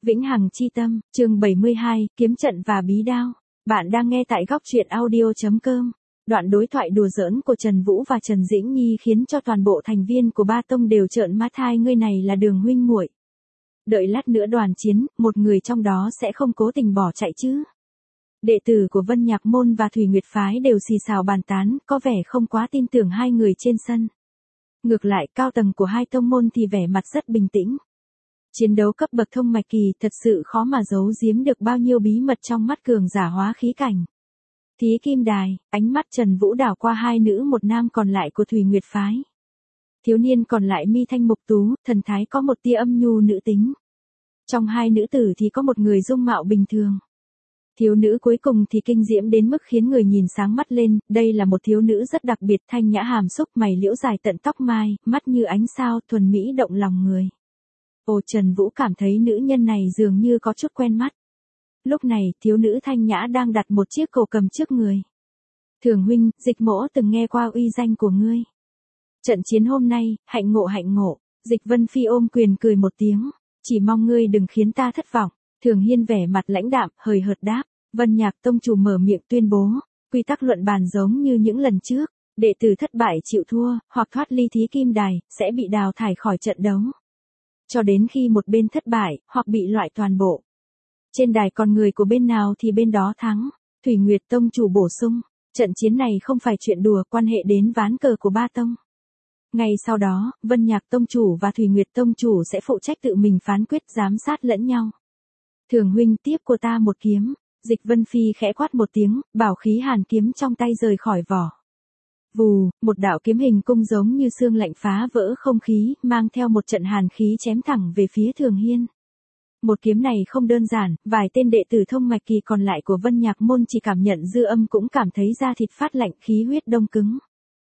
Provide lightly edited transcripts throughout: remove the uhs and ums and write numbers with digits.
Vĩnh hằng chi tâm, chương 72, kiếm trận và bí đao. Bạn đang nghe tại góc truyện audio.com. Đoạn đối thoại đùa giỡn của Trần Vũ và Trần Dĩnh Nhi khiến cho toàn bộ thành viên của Ba Tông đều trợn mắt, hai người này là Đường huynh muội. Đợi lát nữa đoàn chiến, một người trong đó sẽ không cố tình bỏ chạy chứ. Đệ tử của Vân Nhạc Môn và Thủy Nguyệt Phái đều xì xào bàn tán, có vẻ không quá tin tưởng hai người trên sân. Ngược lại, cao tầng của hai tông môn thì vẻ mặt rất bình tĩnh. Chiến đấu cấp bậc thông mạch kỳ thật sự khó mà giấu giếm được bao nhiêu bí mật trong mắt cường giả hóa khí cảnh. Thí Kim Đài, ánh mắt Trần Vũ đảo qua hai nữ một nam còn lại của Thủy Nguyệt Phái. Thiếu niên còn lại mi thanh mục tú, thần thái có một tia âm nhu nữ tính. Trong hai nữ tử thì có một người dung mạo bình thường. Thiếu nữ cuối cùng thì kinh diễm đến mức khiến người nhìn sáng mắt lên, đây là một thiếu nữ rất đặc biệt, thanh nhã hàm xúc, mày liễu dài tận tóc mai, mắt như ánh sao, thuần mỹ động lòng người. Ồ, Trần Vũ cảm thấy nữ nhân này dường như có chút quen mắt. Lúc này, thiếu nữ thanh nhã đang đặt một chiếc cổ cầm trước người. Thường huynh, Dịch Mỗ từng nghe qua uy danh của ngươi. Trận chiến hôm nay, hạnh ngộ hạnh ngộ. Dịch Vân Phi ôm quyền cười một tiếng, chỉ mong ngươi đừng khiến ta thất vọng. Thường Hiên vẻ mặt lãnh đạm, hời hợt đáp. Vân Nhạc Tông chủ mở miệng tuyên bố, quy tắc luận bàn giống như những lần trước, đệ tử thất bại chịu thua, hoặc thoát ly Thí Kim Đài, sẽ bị đào thải khỏi trận đấu. Cho đến khi một bên thất bại, hoặc bị loại toàn bộ. Trên đài còn người của bên nào thì bên đó thắng. Thủy Nguyệt Tông chủ bổ sung, trận chiến này không phải chuyện đùa, quan hệ đến ván cờ của Ba Tông. Ngay sau đó, Vân Nhạc Tông chủ và Thủy Nguyệt Tông chủ sẽ phụ trách tự mình phán quyết, giám sát lẫn nhau. Thường huynh, tiếp của ta một kiếm. Dịch Vân Phi khẽ quát một tiếng, bảo khí hàn kiếm trong tay rời khỏi vỏ. Vù, một đạo kiếm hình cung giống như xương lạnh phá vỡ không khí, mang theo một trận hàn khí chém thẳng về phía Thường Hiên. Một kiếm này không đơn giản, vài tên đệ tử thông mạch kỳ còn lại của Vân Nhạc Môn chỉ cảm nhận dư âm cũng cảm thấy da thịt phát lạnh, khí huyết đông cứng.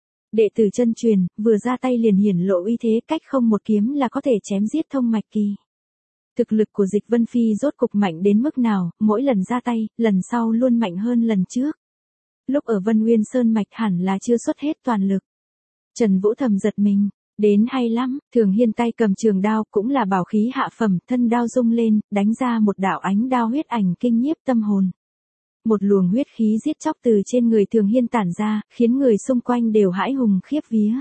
Đệ tử chân truyền, vừa ra tay liền hiển lộ uy thế, cách không một kiếm là có thể chém giết thông mạch kỳ. Thực lực của Dịch Vân Phi rốt cục mạnh đến mức nào, mỗi lần ra tay, lần sau luôn mạnh hơn lần trước. Lúc ở Vân Nguyên Sơn mạch hẳn là chưa xuất hết toàn lực. Trần Vũ thầm giật mình, đến hay lắm. Thường Hiên tay cầm trường đao, cũng là bảo khí hạ phẩm, thân đao rung lên, đánh ra một đạo ánh đao huyết ảnh kinh nhiếp tâm hồn. Một luồng huyết khí giết chóc từ trên người Thường Hiên tản ra, khiến người xung quanh đều hãi hùng khiếp vía.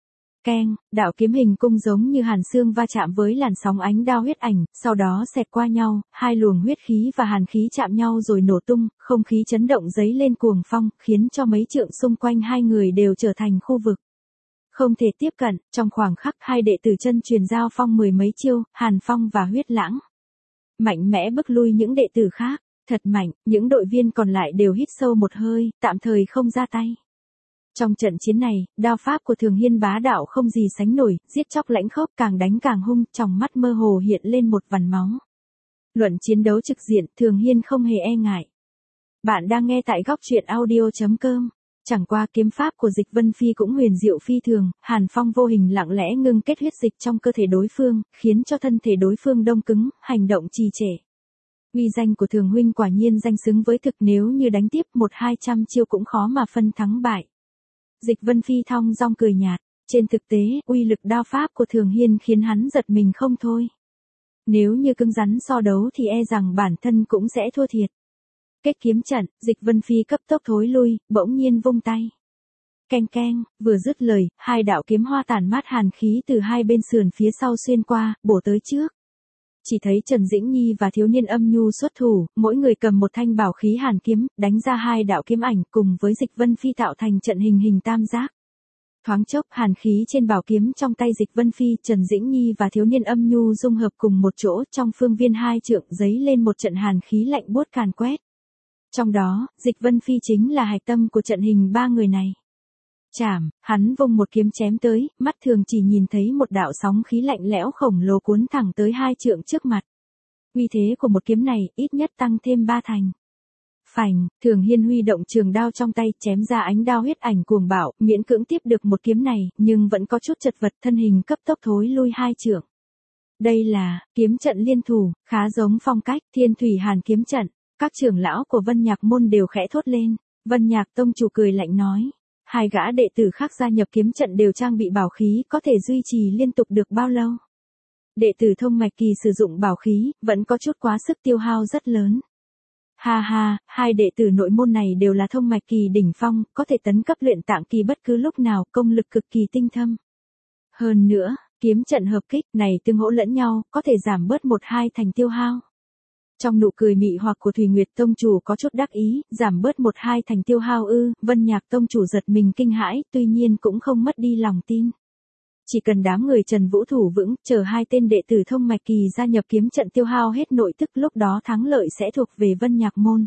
Keng, đạo kiếm hình cung giống như hàn xương va chạm với làn sóng ánh đao huyết ảnh, sau đó xẹt qua nhau, hai luồng huyết khí và hàn khí chạm nhau rồi nổ tung, không khí chấn động dấy lên cuồng phong, khiến cho mấy trượng xung quanh hai người đều trở thành khu vực không thể tiếp cận. Trong khoảng khắc, hai đệ tử chân truyền giao phong mười mấy chiêu, Hàn Phong và Huyết Lãng mạnh mẽ bức lui những đệ tử khác. Thật mạnh, những đội viên còn lại đều hít sâu một hơi, tạm thời không ra tay. Trong trận chiến này, đao pháp của Thường Hiên bá đạo không gì sánh nổi, giết chóc lãnh khốc, càng đánh càng hung, trong mắt mơ hồ hiện lên một vằn máu. Luận chiến đấu trực diện, Thường Hiên không hề e ngại. Bạn đang nghe tại góc truyện audio.com. Chẳng qua kiếm pháp của Dịch Vân Phi cũng huyền diệu phi thường, Hàn Phong vô hình lặng lẽ ngưng kết huyết dịch trong cơ thể đối phương, khiến cho thân thể đối phương đông cứng, hành động trì trệ. Uy danh của Thường huynh quả nhiên danh xứng với thực, nếu như đánh tiếp 100-200 chiêu cũng khó mà phân thắng bại. Dịch Vân Phi thong dong cười nhạt, trên thực tế, uy lực đao pháp của Thường Hiên khiến hắn giật mình không thôi. Nếu như cứng rắn so đấu thì e rằng bản thân cũng sẽ thua thiệt. Kết kiếm trận, Dịch Vân Phi cấp tốc thối lui, bỗng nhiên vung tay. Keng keng, vừa dứt lời, hai đạo kiếm hoa tản mát hàn khí từ hai bên sườn phía sau xuyên qua, bổ tới trước. Chỉ thấy Trần Dĩnh Nhi và thiếu niên âm nhu xuất thủ, mỗi người cầm một thanh bảo khí hàn kiếm, đánh ra hai đạo kiếm ảnh cùng với Dịch Vân Phi tạo thành trận hình tam giác. Thoáng chốc, hàn khí trên bảo kiếm trong tay Dịch Vân Phi, Trần Dĩnh Nhi và thiếu niên âm nhu dung hợp cùng một chỗ, trong phương viên hai trượng giấy lên một trận hàn khí lạnh buốt càn quét. Trong đó, Dịch Vân Phi chính là hạch tâm của trận hình ba người này. Chảm, hắn vung một kiếm chém tới, mắt thường chỉ nhìn thấy một đạo sóng khí lạnh lẽo khổng lồ cuốn thẳng tới hai trượng trước mặt. Uy thế của một kiếm này ít nhất tăng thêm 3 thành. Phành, Thường Hiên huy động trường đao trong tay, chém ra ánh đao huyết ảnh cuồng bạo, miễn cưỡng tiếp được một kiếm này, nhưng vẫn có chút chật vật, thân hình cấp tốc thối lui hai trượng. Đây là kiếm trận liên thủ, khá giống phong cách Thiên Thủy Hàn kiếm trận. Các trưởng lão của Vân Nhạc Môn đều khẽ thốt lên. Vân Nhạc Tông chủ cười lạnh nói, hai gã đệ tử khác gia nhập kiếm trận đều trang bị bảo khí, có thể duy trì liên tục được bao lâu? Đệ tử thông mạch kỳ sử dụng bảo khí, vẫn có chút quá sức tiêu hao rất lớn. Ha ha, hai đệ tử nội môn này đều là thông mạch kỳ đỉnh phong, có thể tấn cấp luyện tạng kỳ bất cứ lúc nào, công lực cực kỳ tinh thâm. Hơn nữa, kiếm trận hợp kích này tương hỗ lẫn nhau, có thể giảm bớt 1-2 thành tiêu hao. Trong nụ cười mị hoặc của Thủy Nguyệt Tông chủ có chút đắc ý, giảm bớt 1-2 thành tiêu hao ư, Vân Nhạc Tông chủ giật mình kinh hãi, tuy nhiên cũng không mất đi lòng tin. Chỉ cần đám người Trần Vũ thủ vững, chờ hai tên đệ tử thông mạch kỳ gia nhập kiếm trận tiêu hao hết nội tức, lúc đó thắng lợi sẽ thuộc về Vân Nhạc môn.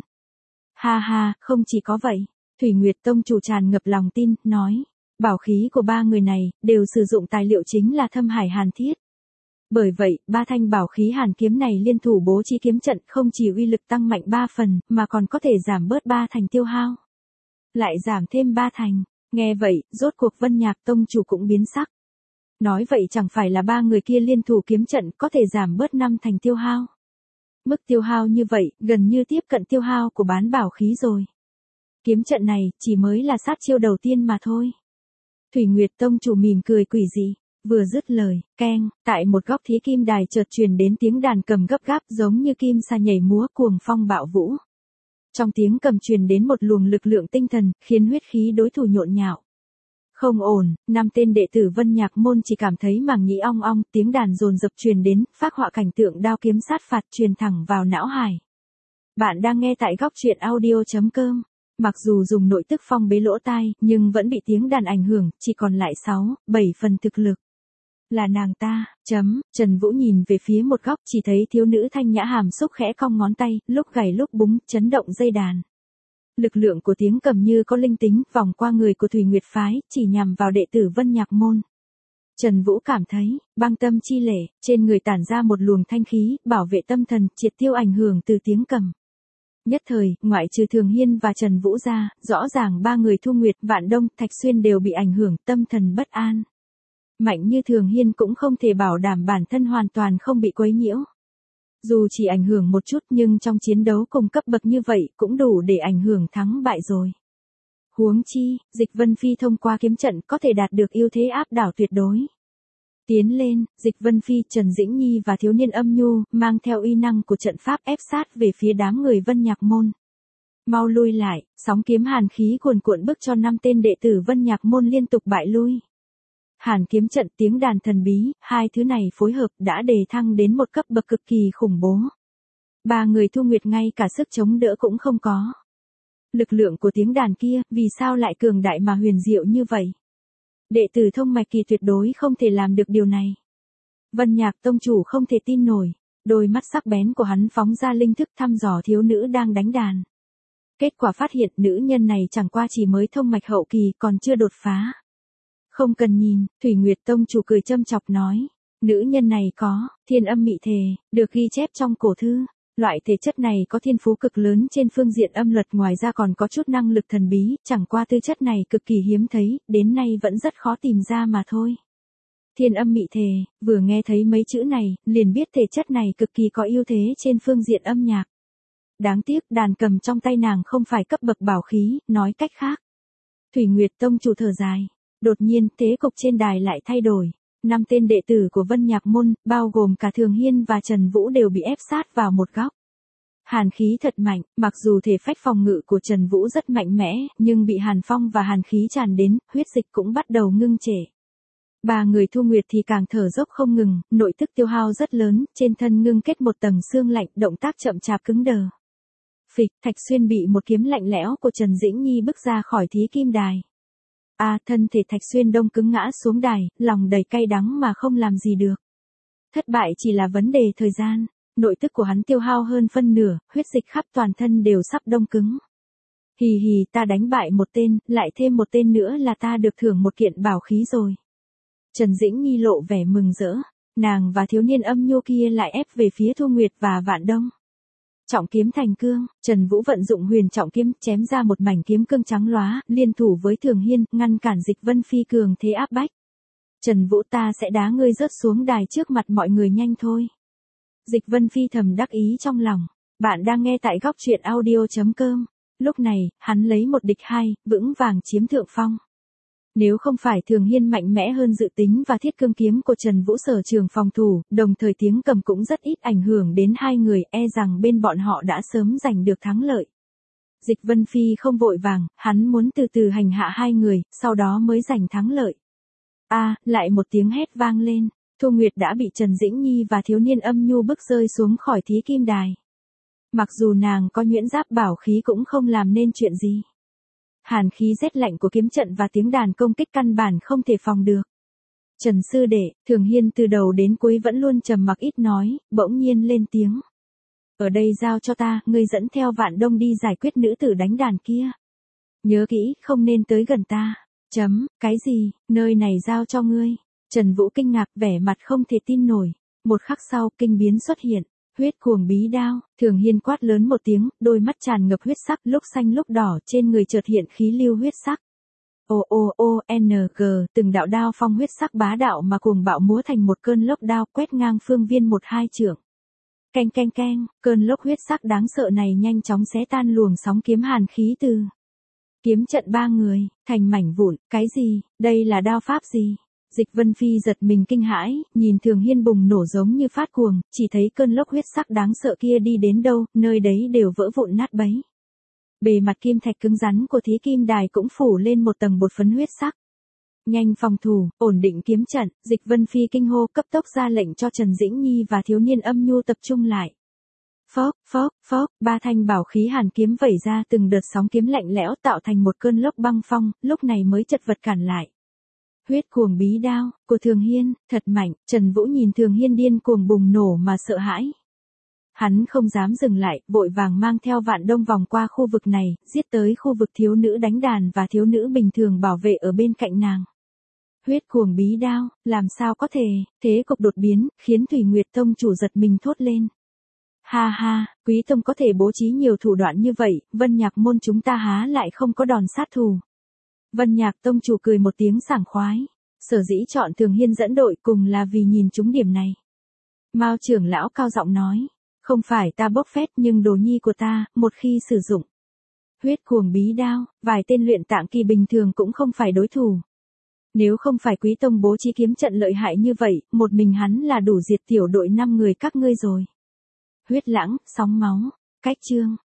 Ha ha, không chỉ có vậy, Thủy Nguyệt Tông chủ tràn ngập lòng tin, nói, bảo khí của ba người này, đều sử dụng tài liệu chính là Thâm Hải Hàn Thiết. Bởi vậy, ba thanh bảo khí hàn kiếm này liên thủ bố trí kiếm trận không chỉ uy lực tăng mạnh 3 phần, mà còn có thể giảm bớt 3 thành tiêu hao. Lại giảm thêm 3 thành, nghe vậy, rốt cuộc Vân Nhạc Tông chủ cũng biến sắc. Nói vậy chẳng phải là ba người kia liên thủ kiếm trận có thể giảm bớt 5 thành tiêu hao. Mức tiêu hao như vậy, gần như tiếp cận tiêu hao của bán bảo khí rồi. Kiếm trận này, chỉ mới là sát chiêu đầu tiên mà thôi. Thủy Nguyệt Tông chủ mỉm cười quỷ dị, vừa dứt lời, keng, tại một góc thí kim đài chợt truyền đến tiếng đàn cầm gấp gáp giống như kim sa nhảy múa cuồng phong bạo vũ. Trong tiếng cầm truyền đến một luồng lực lượng tinh thần, khiến huyết khí đối thủ nhộn nhạo. Không ổn, 5 tên đệ tử Vân Nhạc môn chỉ cảm thấy màng nhĩ ong ong, tiếng đàn dồn dập truyền đến, phác họa cảnh tượng đao kiếm sát phạt truyền thẳng vào não hải. Bạn đang nghe tại góc truyện audio.com. Mặc dù dùng nội tức phong bế lỗ tai, nhưng vẫn bị tiếng đàn ảnh hưởng, chỉ còn lại 6-7 phần thực lực. Là nàng ta, Trần Vũ nhìn về phía một góc, chỉ thấy thiếu nữ thanh nhã hàm xúc khẽ cong ngón tay, lúc gảy lúc búng, chấn động dây đàn. Lực lượng của tiếng cầm như có linh tính, vòng qua người của Thủy Nguyệt phái, chỉ nhằm vào đệ tử Vân Nhạc môn. Trần Vũ cảm thấy, băng tâm chi lễ, trên người tản ra một luồng thanh khí, bảo vệ tâm thần, triệt tiêu ảnh hưởng từ tiếng cầm. Nhất thời, ngoại trừ Thường Hiên và Trần Vũ ra, rõ ràng ba người Thu Nguyệt, Vạn Đông, Thạch Xuyên đều bị ảnh hưởng, tâm thần bất an. Mạnh như Thường Hiên cũng không thể bảo đảm bản thân hoàn toàn không bị quấy nhiễu. Dù chỉ ảnh hưởng một chút nhưng trong chiến đấu cùng cấp bậc như vậy cũng đủ để ảnh hưởng thắng bại rồi. Huống chi, Dịch Vân Phi thông qua kiếm trận có thể đạt được ưu thế áp đảo tuyệt đối. Tiến lên, Dịch Vân Phi, Trần Dĩnh Nhi và thiếu niên Âm Nhu, mang theo uy năng của trận pháp ép sát về phía đám người Vân Nhạc môn. Mau lui lại, sóng kiếm hàn khí cuồn cuộn bức cho 5 tên đệ tử Vân Nhạc môn liên tục bại lui. Hàn kiếm trận, tiếng đàn thần bí, hai thứ này phối hợp đã đề thăng đến một cấp bậc cực kỳ khủng bố. Ba người Thu Nguyệt ngay cả sức chống đỡ cũng không có. Lực lượng của tiếng đàn kia, vì sao lại cường đại mà huyền diệu như vậy? Đệ tử thông mạch kỳ tuyệt đối không thể làm được điều này. Vân Nhạc Tông chủ không thể tin nổi, đôi mắt sắc bén của hắn phóng ra linh thức thăm dò thiếu nữ đang đánh đàn. Kết quả phát hiện nữ nhân này chẳng qua chỉ mới thông mạch hậu kỳ, còn chưa đột phá. Không cần nhìn, Thủy Nguyệt Tông chủ cười châm chọc nói, nữ nhân này có thiên âm mị thể, được ghi chép trong cổ thư. Loại thể chất này có thiên phú cực lớn trên phương diện âm luật, ngoài ra còn có chút năng lực thần bí, chẳng qua tư chất này cực kỳ hiếm thấy, đến nay vẫn rất khó tìm ra mà thôi. Thiên âm mị thể, vừa nghe thấy mấy chữ này, liền biết thể chất này cực kỳ có ưu thế trên phương diện âm nhạc. Đáng tiếc đàn cầm trong tay nàng không phải cấp bậc bảo khí, nói cách khác. Thủy Nguyệt Tông chủ thở dài. Đột nhiên, thế cục trên đài lại thay đổi. 5 tên đệ tử của Vân Nhạc môn, bao gồm cả Thường Hiên và Trần Vũ đều bị ép sát vào một góc. Hàn khí thật mạnh, mặc dù thể phách phòng ngự của Trần Vũ rất mạnh mẽ, nhưng bị hàn phong và hàn khí tràn đến, huyết dịch cũng bắt đầu ngưng trệ. Ba người Thu Nguyệt thì càng thở dốc không ngừng, nội tức tiêu hao rất lớn, trên thân ngưng kết một tầng xương lạnh, động tác chậm chạp cứng đờ. Phịch, Thạch Xuyên bị một kiếm lạnh lẽo của Trần Dĩnh Nhi bức ra khỏi thí kim đài. Thân thể Thạch Xuyên đông cứng ngã xuống đài, lòng đầy cay đắng mà không làm gì được. Thất bại chỉ là vấn đề thời gian, nội tức của hắn tiêu hao hơn phân nửa, huyết dịch khắp toàn thân đều sắp đông cứng. Hì hì, ta đánh bại một tên, lại thêm một tên nữa là ta được thưởng một kiện bảo khí rồi. Trần Dĩnh Nhi lộ vẻ mừng rỡ, nàng và thiếu niên Âm Nhu kia lại ép về phía Thu Nguyệt và Vạn Đông. Trọng kiếm thành cương, Trần Vũ vận dụng huyền trọng kiếm, chém ra một mảnh kiếm cương trắng lóa, liên thủ với Thường Hiên, ngăn cản Dịch Vân Phi cường thế áp bách. Trần Vũ, ta sẽ đá ngươi rớt xuống đài trước mặt mọi người nhanh thôi. Dịch Vân Phi thầm đắc ý trong lòng. Bạn đang nghe tại góc truyện audio.com. Lúc này, hắn lấy một địch hai, vững vàng chiếm thượng phong. Nếu không phải Thường Hiên mạnh mẽ hơn dự tính và thiết cương kiếm của Trần Vũ sở trường phòng thủ, đồng thời tiếng cầm cũng rất ít ảnh hưởng đến hai người, e rằng bên bọn họ đã sớm giành được thắng lợi. Dịch Vân Phi không vội vàng, hắn muốn từ từ hành hạ hai người, sau đó mới giành thắng lợi. Lại một tiếng hét vang lên, Thu Nguyệt đã bị Trần Dĩnh Nhi và thiếu niên Âm Nhu bức rơi xuống khỏi thí kim đài. Mặc dù nàng có nhuyễn giáp bảo khí cũng không làm nên chuyện gì. Hàn khí rét lạnh của kiếm trận và tiếng đàn công kích căn bản không thể phòng được. Trần sư đệ, Thường Hiên từ đầu đến cuối vẫn luôn trầm mặc ít nói, bỗng nhiên lên tiếng. Ở đây giao cho ta, ngươi dẫn theo Vạn Đông đi giải quyết nữ tử đánh đàn kia. Nhớ kỹ, không nên tới gần ta. Cái gì, nơi này giao cho ngươi. Trần Vũ kinh ngạc, vẻ mặt không thể tin nổi. Một khắc sau, kinh biến xuất hiện. Huyết cuồng bí đao, Thường Hiên quát lớn một tiếng, đôi mắt tràn ngập huyết sắc, lúc xanh lúc đỏ, trên người chợt hiện khí lưu huyết sắc. Từng đạo đao phong huyết sắc bá đạo mà cuồng bạo múa thành một cơn lốc đao quét ngang phương viên 1-2 trượng. Keng, cơn lốc huyết sắc đáng sợ này nhanh chóng xé tan luồng sóng kiếm hàn khí từ kiếm trận ba người, thành mảnh vụn. Cái gì, đây là đao pháp gì? Dịch Vân Phi giật mình kinh hãi, nhìn Thường Hiên bùng nổ giống như phát cuồng, chỉ thấy cơn lốc huyết sắc đáng sợ kia đi đến đâu, nơi đấy đều vỡ vụn nát bấy. Bề mặt kim thạch cứng rắn của thí kim đài cũng phủ lên một tầng bột phấn huyết sắc. Nhanh phòng thủ, ổn định kiếm trận, Dịch Vân Phi kinh hô cấp tốc ra lệnh cho Trần Dĩnh Nhi và thiếu niên Âm Nhu tập trung lại. Phốc, ba thanh bảo khí hàn kiếm vẩy ra, từng đợt sóng kiếm lạnh lẽo tạo thành một cơn lốc băng phong, lúc này mới chật vật cản lại. Huyết cuồng bí đao của Thường Hiên, thật mạnh. Trần Vũ nhìn Thường Hiên điên cuồng bùng nổ mà sợ hãi. Hắn không dám dừng lại, vội vàng mang theo Vạn Đông vòng qua khu vực này, giết tới khu vực thiếu nữ đánh đàn và thiếu nữ bình thường bảo vệ ở bên cạnh nàng. Huyết cuồng bí đao, làm sao có thể, thế cục đột biến, khiến Thủy Nguyệt Tông chủ giật mình thốt lên. Ha, Quý Tông có thể bố trí nhiều thủ đoạn như vậy, Vân Nhạc môn chúng ta há lại không có đòn sát thủ. Vân Nhạc Tông chủ cười một tiếng sảng khoái. Sở dĩ chọn Thường Hiên dẫn đội cùng là vì nhìn trúng điểm này. Mao trưởng lão cao giọng nói. Không phải ta bốc phét nhưng đồ nhi của ta, một khi sử dụng huyết cuồng bí đao, vài tên luyện tạng kỳ bình thường cũng không phải đối thủ. Nếu không phải Quý Tông bố trí kiếm trận lợi hại như vậy, một mình hắn là đủ diệt tiểu đội 5 người các ngươi rồi. Huyết lãng, sóng máu, cách chương.